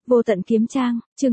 Vô tận kiếm trang, chương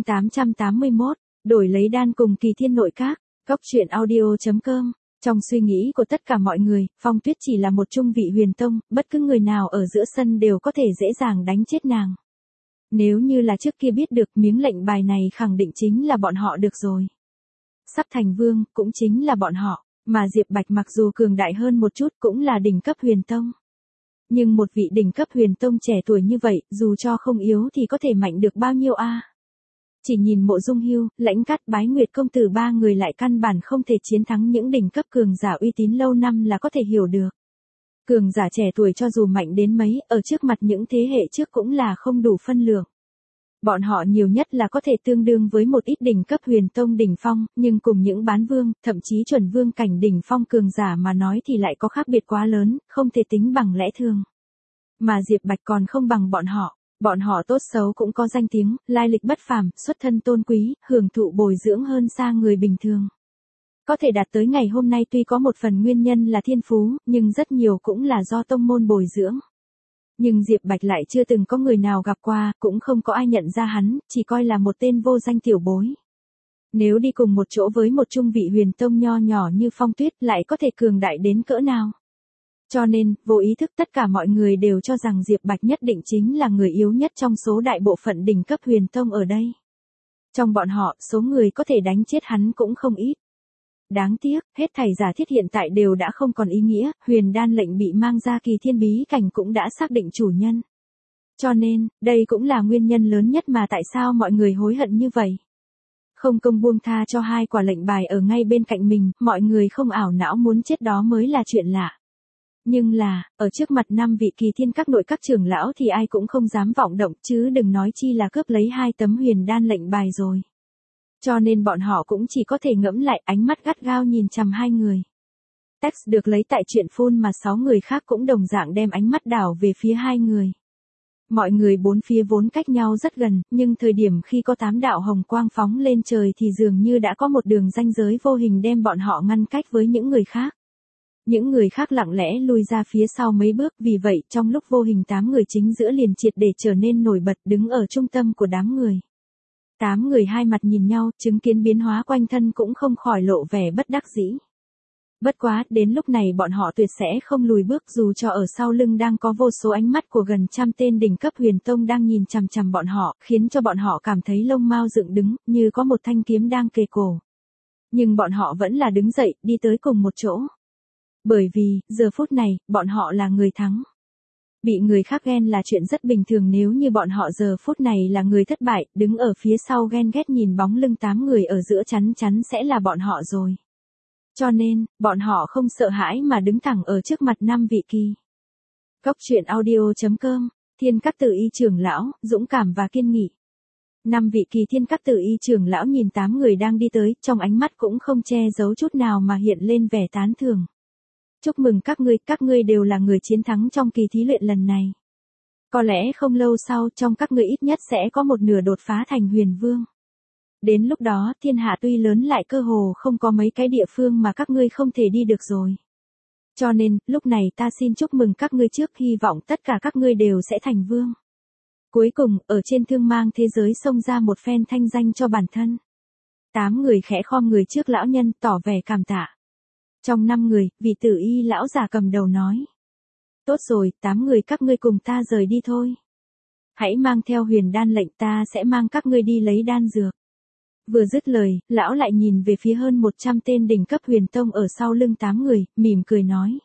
881, đổi lấy đan cùng Kỳ Thiên nội các, góc truyện audio.com. Trong suy nghĩ của tất cả mọi người, Phong Tuyết chỉ là một trung vị huyền tông, bất cứ người nào ở giữa sân đều có thể dễ dàng đánh chết nàng. Nếu như là trước kia biết được miếng lệnh bài này khẳng định chính là bọn họ được rồi. Sắp thành vương, cũng chính là bọn họ, mà Diệp Bạch mặc dù cường đại hơn một chút cũng là đỉnh cấp huyền tông. Nhưng một vị đỉnh cấp huyền tông trẻ tuổi như vậy, dù cho không yếu thì có thể mạnh được bao nhiêu a? Chỉ nhìn Mộ Dung Hưu, Lãnh Cát, Bái Nguyệt công tử ba người lại căn bản không thể chiến thắng những đỉnh cấp cường giả uy tín lâu năm là có thể hiểu được. Cường giả trẻ tuổi cho dù mạnh đến mấy, ở trước mặt những thế hệ trước cũng là không đủ phân lượng. Bọn họ nhiều nhất là có thể tương đương với một ít đỉnh cấp huyền tông đỉnh phong, nhưng cùng những bán vương, thậm chí chuẩn vương cảnh đỉnh phong cường giả mà nói thì lại có khác biệt quá lớn, không thể tính bằng lẽ thường. Mà Diệp Bạch còn không bằng bọn họ tốt xấu cũng có danh tiếng, lai lịch bất phàm, xuất thân tôn quý, hưởng thụ bồi dưỡng hơn xa người bình thường. Có thể đạt tới ngày hôm nay tuy có một phần nguyên nhân là thiên phú, nhưng rất nhiều cũng là do tông môn bồi dưỡng. Nhưng Diệp Bạch lại chưa từng có người nào gặp qua, cũng không có ai nhận ra hắn, chỉ coi là một tên vô danh tiểu bối. Nếu đi cùng một chỗ với một trung vị huyền tông nho nhỏ như Phong Tuyết lại có thể cường đại đến cỡ nào. Cho nên, vô ý thức tất cả mọi người đều cho rằng Diệp Bạch nhất định chính là người yếu nhất trong số đại bộ phận đỉnh cấp huyền tông ở đây. Trong bọn họ, số người có thể đánh chết hắn cũng không ít. Đáng tiếc, hết thảy giả thiết hiện tại đều đã không còn ý nghĩa, huyền đan lệnh bị mang ra Kỳ Thiên bí cảnh cũng đã xác định chủ nhân. Cho nên, đây cũng là nguyên nhân lớn nhất mà tại sao mọi người hối hận như vậy. Không công buông tha cho hai quả lệnh bài ở ngay bên cạnh mình, mọi người không ảo não muốn chết đó mới là chuyện lạ. Nhưng là, ở trước mặt 5 vị Kỳ Thiên các nội các trưởng lão thì ai cũng không dám vọng động chứ đừng nói chi là cướp lấy 2 tấm huyền đan lệnh bài rồi. Cho nên bọn họ cũng chỉ có thể ngẫm lại ánh mắt gắt gao nhìn chằm hai người. Text được lấy tại truyện phun mà 6 người khác cũng đồng dạng đem ánh mắt đảo về phía hai người. Mọi người bốn phía vốn cách nhau rất gần, nhưng thời điểm khi có 8 đạo hồng quang phóng lên trời thì dường như đã có một đường ranh giới vô hình đem bọn họ ngăn cách với những người khác. Những người khác lặng lẽ lui ra phía sau mấy bước, vì vậy trong lúc vô hình 8 người chính giữa liền triệt để trở nên nổi bật đứng ở trung tâm của đám người. 8 người hai mặt nhìn nhau, chứng kiến biến hóa quanh thân cũng không khỏi lộ vẻ bất đắc dĩ. Bất quá, đến lúc này bọn họ tuyệt sẽ không lùi bước dù cho ở sau lưng đang có vô số ánh mắt của gần trăm tên đỉnh cấp huyền tông đang nhìn chằm chằm bọn họ, khiến cho bọn họ cảm thấy lông mao dựng đứng, như có một thanh kiếm đang kề cổ. Nhưng bọn họ vẫn là đứng dậy, đi tới cùng một chỗ. Bởi vì, giờ phút này, bọn họ là người thắng. Bị người khác ghen là chuyện rất bình thường nếu như bọn họ giờ phút này là người thất bại, đứng ở phía sau ghen ghét nhìn bóng lưng 8 người ở giữa chắn sẽ là bọn họ rồi. Cho nên, bọn họ không sợ hãi mà đứng thẳng ở trước mặt 5 vị Kỳ. Góc truyện audio.com, Thiên Các Tử Y trưởng lão, dũng cảm và kiên nghị. 5 vị Kỳ Thiên Các Tử Y trưởng lão nhìn 8 người đang đi tới, trong ánh mắt cũng không che giấu chút nào mà hiện lên vẻ tán thưởng. Chúc mừng các ngươi đều là người chiến thắng trong kỳ thí luyện lần này. Có lẽ không lâu sau trong các ngươi ít nhất sẽ có một nửa đột phá thành huyền vương. Đến lúc đó thiên hạ tuy lớn lại cơ hồ không có mấy cái địa phương mà các ngươi không thể đi được rồi. Cho nên, lúc này ta xin chúc mừng các ngươi trước, hy vọng tất cả các ngươi đều sẽ thành vương. Cuối cùng, ở trên thương mang thế giới xông ra một phen thanh danh cho bản thân. 8 người khẽ khom người trước lão nhân tỏ vẻ cảm tạ. Trong 5 người, vị Tử Y lão già cầm đầu nói. Tốt rồi, 8 người các ngươi cùng ta rời đi thôi. Hãy mang theo huyền đan lệnh, ta sẽ mang các ngươi đi lấy đan dược. Vừa dứt lời, lão lại nhìn về phía hơn 100 tên đỉnh cấp huyền tông ở sau lưng 8 người, mỉm cười nói.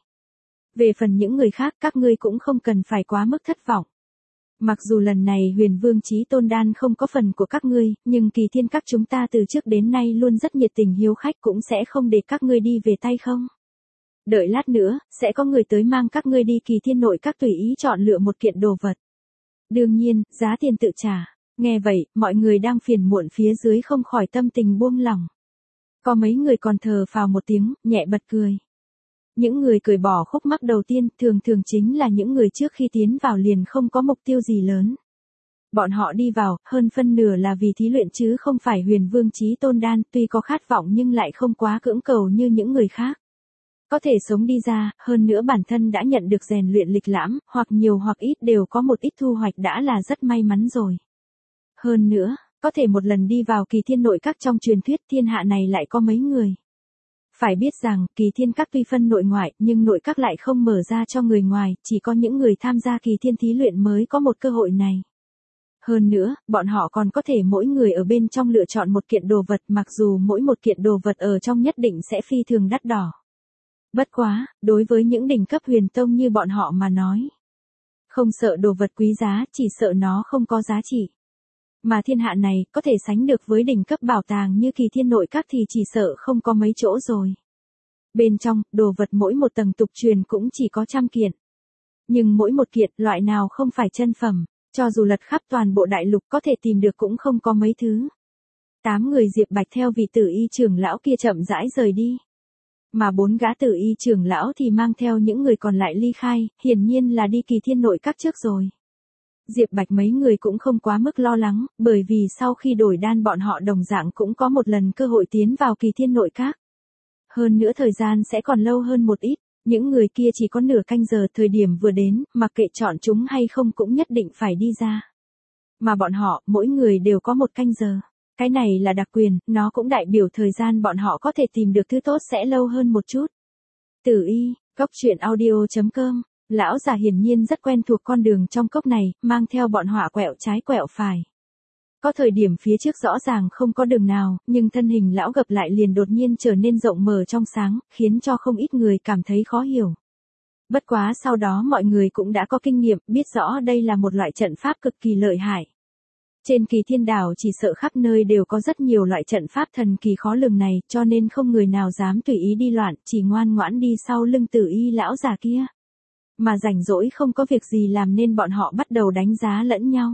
Về phần những người khác các ngươi cũng không cần phải quá mức thất vọng. Mặc dù lần này huyền vương chí tôn đan không có phần của các ngươi, nhưng Kỳ Thiên các chúng ta từ trước đến nay luôn rất nhiệt tình hiếu khách, cũng sẽ không để các ngươi đi về tay không. Đợi lát nữa, sẽ có người tới mang các ngươi đi Kỳ Thiên nội các tùy ý chọn lựa một kiện đồ vật. Đương nhiên, giá tiền tự trả. Nghe vậy, mọi người đang phiền muộn phía dưới không khỏi tâm tình buông lỏng. Có mấy người còn thở phào một tiếng, nhẹ bật cười. Những người cười bỏ khúc mắc đầu tiên thường chính là những người trước khi tiến vào liền không có mục tiêu gì lớn. Bọn họ đi vào, hơn phân nửa là vì thí luyện chứ không phải huyền vương chí tôn đan, tuy có khát vọng nhưng lại không quá cưỡng cầu như những người khác. Có thể sống đi ra, hơn nữa bản thân đã nhận được rèn luyện lịch lãm, hoặc nhiều hoặc ít đều có một ít thu hoạch đã là rất may mắn rồi. Hơn nữa, có thể một lần đi vào kỳ thiên nội các trong truyền thuyết thiên hạ này lại có mấy người. Phải biết rằng, kỳ thiên các tuy phân nội ngoại, nhưng nội các lại không mở ra cho người ngoài, chỉ có những người tham gia kỳ thiên thí luyện mới có một cơ hội này. Hơn nữa, bọn họ còn có thể mỗi người ở bên trong lựa chọn một kiện đồ vật, mặc dù mỗi một kiện đồ vật ở trong nhất định sẽ phi thường đắt đỏ. Bất quá, đối với những đỉnh cấp huyền tông như bọn họ mà nói, không sợ đồ vật quý giá, chỉ sợ nó không có giá trị. Mà thiên hạ này, có thể sánh được với đỉnh cấp bảo tàng như kỳ thiên nội các thì chỉ sợ không có mấy chỗ rồi. Bên trong, đồ vật mỗi một tầng tục truyền cũng chỉ có 100 kiện. Nhưng mỗi một kiện, loại nào không phải chân phẩm, cho dù lật khắp toàn bộ đại lục có thể tìm được cũng không có mấy thứ. 8 người Diệp Bạch theo vị tử y trưởng lão kia chậm rãi rời đi. Mà 4 gã tử y trưởng lão thì mang theo những người còn lại ly khai, hiển nhiên là đi kỳ thiên nội các trước rồi. Diệp Bạch mấy người cũng không quá mức lo lắng, bởi vì sau khi đổi đan bọn họ đồng dạng cũng có một lần cơ hội tiến vào kỳ thiên nội các. Hơn nữa thời gian sẽ còn lâu hơn một ít, những người kia chỉ có nửa canh giờ thời điểm vừa đến, mặc kệ chọn chúng hay không cũng nhất định phải đi ra. Mà bọn họ, mỗi người đều có 1 canh giờ. Cái này là đặc quyền, nó cũng đại biểu thời gian bọn họ có thể tìm được thứ tốt sẽ lâu hơn một chút. Tử y, cốc truyện audio.com. Lão già hiển nhiên rất quen thuộc con đường trong cốc này, mang theo bọn họ quẹo trái quẹo phải. Có thời điểm phía trước rõ ràng không có đường nào, nhưng thân hình lão gập lại liền đột nhiên trở nên rộng mở trong sáng, khiến cho không ít người cảm thấy khó hiểu. Bất quá sau đó mọi người cũng đã có kinh nghiệm, biết rõ đây là một loại trận pháp cực kỳ lợi hại. Trên kỳ thiên đảo chỉ sợ khắp nơi đều có rất nhiều loại trận pháp thần kỳ khó lường này, cho nên không người nào dám tùy ý đi loạn, chỉ ngoan ngoãn đi sau lưng tử y lão già kia. Mà rảnh rỗi không có việc gì làm nên bọn họ bắt đầu đánh giá lẫn nhau.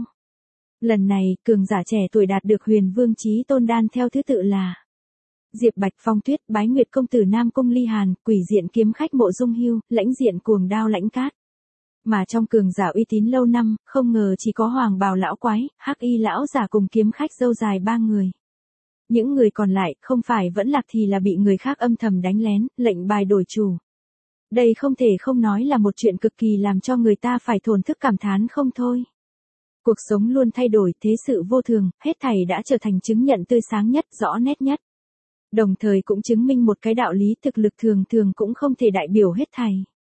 Lần này, cường giả trẻ tuổi đạt được huyền vương chí tôn đan theo thứ tự là Diệp Bạch, Phong Tuyết, Bái Nguyệt công tử Nam Cung Ly Hàn, Quỷ diện kiếm khách Mộ Dung Hưu, Lãnh diện cuồng đao Lãnh Cát. Mà trong cường giả uy tín lâu năm, không ngờ chỉ có Hoàng Bào lão quái, Hắc Y lão giả cùng kiếm khách râu dài 3 người. Những người còn lại, không phải vẫn lạc thì là bị người khác âm thầm đánh lén, lệnh bài đổi chủ. Đây không thể không nói là một chuyện cực kỳ làm cho người ta phải thổn thức cảm thán không thôi. Cuộc sống luôn thay đổi, thế sự vô thường, hết thảy đã trở thành chứng nhận tươi sáng nhất, rõ nét nhất. Đồng thời cũng chứng minh một cái đạo lý thực lực thường thường cũng không thể đại biểu hết thảy.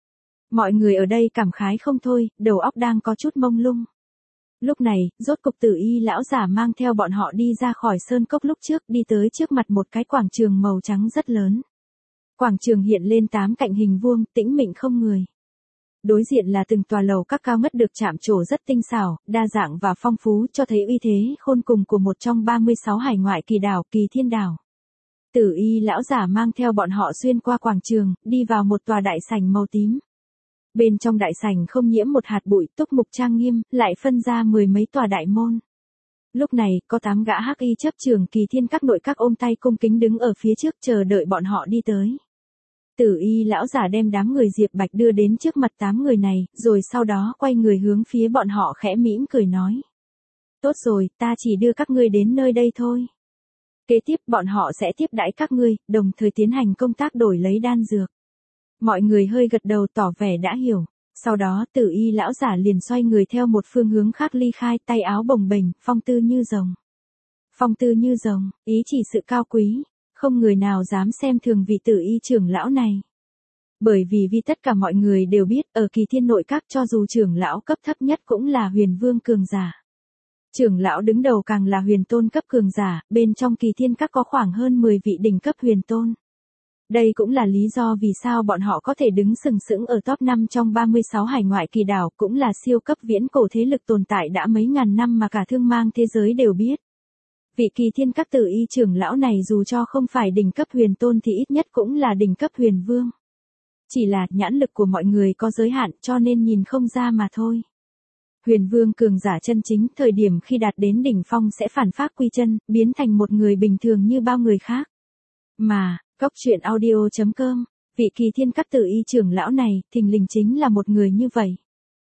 Mọi người ở đây cảm khái không thôi, đầu óc đang có chút mông lung. Lúc này, rốt cục tử y lão giả mang theo bọn họ đi ra khỏi sơn cốc lúc trước, đi tới trước mặt một cái quảng trường màu trắng rất lớn. Quảng trường hiện lên 8 cạnh hình vuông, tĩnh mịch không người. Đối diện là từng tòa lầu các cao ngất được chạm trổ rất tinh xảo, đa dạng và phong phú, cho thấy uy thế khôn cùng của một trong 36 hải ngoại kỳ đảo, kỳ thiên đảo. Tử y lão giả mang theo bọn họ xuyên qua quảng trường, đi vào một tòa đại sảnh màu tím. Bên trong đại sảnh không nhiễm một hạt bụi, túc mục trang nghiêm, lại phân ra 10 mấy tòa đại môn. Lúc này, có 8 gã hắc y chấp trưởng kỳ thiên các nội các ôm tay cung kính đứng ở phía trước chờ đợi bọn họ đi tới. Tử y lão giả đem đám người Diệp Bạch đưa đến trước mặt 8 người này, rồi sau đó quay người hướng phía bọn họ khẽ mỉm cười nói. Tốt rồi, ta chỉ đưa các ngươi đến nơi đây thôi. Kế tiếp bọn họ sẽ tiếp đãi các ngươi, đồng thời tiến hành công tác đổi lấy đan dược. Mọi người hơi gật đầu tỏ vẻ đã hiểu. Sau đó tử y lão giả liền xoay người theo một phương hướng khác ly khai, tay áo bồng bềnh, phong tư như rồng. Phong tư như rồng, ý chỉ sự cao quý. Không người nào dám xem thường vị tử y trưởng lão này. Bởi vì tất cả mọi người đều biết, ở kỳ thiên nội các cho dù trưởng lão cấp thấp nhất cũng là huyền vương cường giả. Trưởng lão đứng đầu càng là huyền tôn cấp cường giả, bên trong kỳ thiên các có khoảng hơn 10 vị đỉnh cấp huyền tôn. Đây cũng là lý do vì sao bọn họ có thể đứng sừng sững ở top 5 trong 36 hải ngoại kỳ đảo, cũng là siêu cấp viễn cổ thế lực tồn tại đã mấy ngàn năm mà cả thương mang thế giới đều biết. Vị kỳ thiên các tử y trưởng lão này dù cho không phải đỉnh cấp huyền tôn thì ít nhất cũng là đỉnh cấp huyền vương. Chỉ là nhãn lực của mọi người có giới hạn cho nên nhìn không ra mà thôi. Huyền vương cường giả chân chính thời điểm khi đạt đến đỉnh phong sẽ phản phác quy chân, biến thành một người bình thường như bao người khác. Mà, cốc truyện audio.com, vị kỳ thiên các tử y trưởng lão này, thình lình chính là một người như vậy.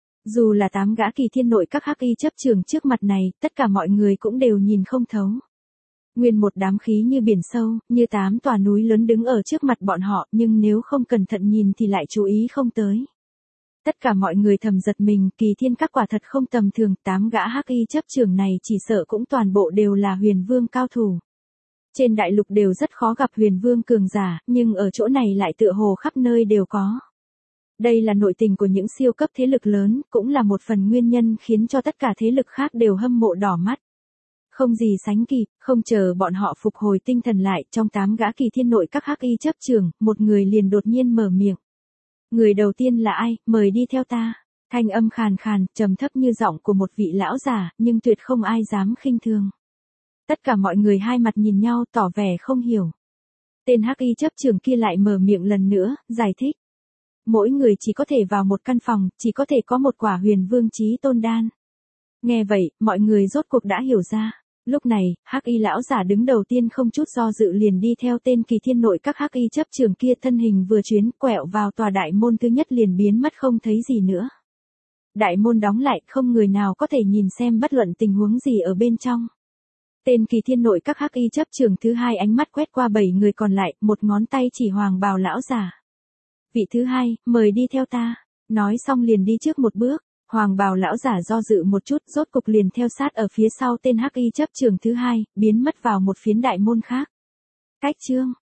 Dù là 8 gã kỳ thiên nội các hắc y chấp trường trước mặt này, tất cả mọi người cũng đều nhìn không thấu. Nguyên một đám khí như biển sâu, như 8 tòa núi lớn đứng ở trước mặt bọn họ, nhưng nếu không cẩn thận nhìn thì lại chú ý không tới. Tất cả mọi người thầm giật mình, Kỳ Thiên Các quả thật không tầm thường, 8 gã hắc y chấp trưởng này chỉ sợ cũng toàn bộ đều là huyền vương cao thủ. Trên đại lục đều rất khó gặp huyền vương cường giả, nhưng ở chỗ này lại tựa hồ khắp nơi đều có. Đây là nội tình của những siêu cấp thế lực lớn, cũng là một phần nguyên nhân khiến cho tất cả thế lực khác đều hâm mộ đỏ mắt. Không gì sánh kịp, không chờ bọn họ phục hồi tinh thần lại, trong 8 gã Kỳ Thiên nội các hắc y chấp trưởng, một người liền đột nhiên mở miệng. Người đầu tiên là ai, mời đi theo ta. Thanh âm khàn khàn, trầm thấp như giọng của một vị lão giả, nhưng tuyệt không ai dám khinh thường. Tất cả mọi người hai mặt nhìn nhau tỏ vẻ không hiểu. Tên hắc y chấp trưởng kia lại mở miệng lần nữa, giải thích. Mỗi người chỉ có thể vào một căn phòng, chỉ có thể có một quả huyền vương chí tôn đan. Nghe vậy, mọi người rốt cuộc đã hiểu ra. Lúc này, hắc y lão giả đứng đầu tiên không chút do dự liền đi theo tên Kỳ Thiên nội các hắc y chấp trưởng kia, thân hình vừa chuyến quẹo vào tòa đại môn thứ nhất liền biến mất không thấy gì nữa. Đại môn đóng lại, không người nào có thể nhìn xem bất luận tình huống gì ở bên trong. Tên Kỳ Thiên nội các hắc y chấp trưởng thứ hai ánh mắt quét qua 7 người còn lại, một ngón tay chỉ hoàng bào lão giả. Vị thứ hai, mời đi theo ta. Nói xong liền đi trước một bước. Hoàng bào lão giả do dự một chút, rốt cục liền theo sát ở phía sau tên hắc y chấp trưởng thứ hai, biến mất vào một phiến đại môn khác. Cách chương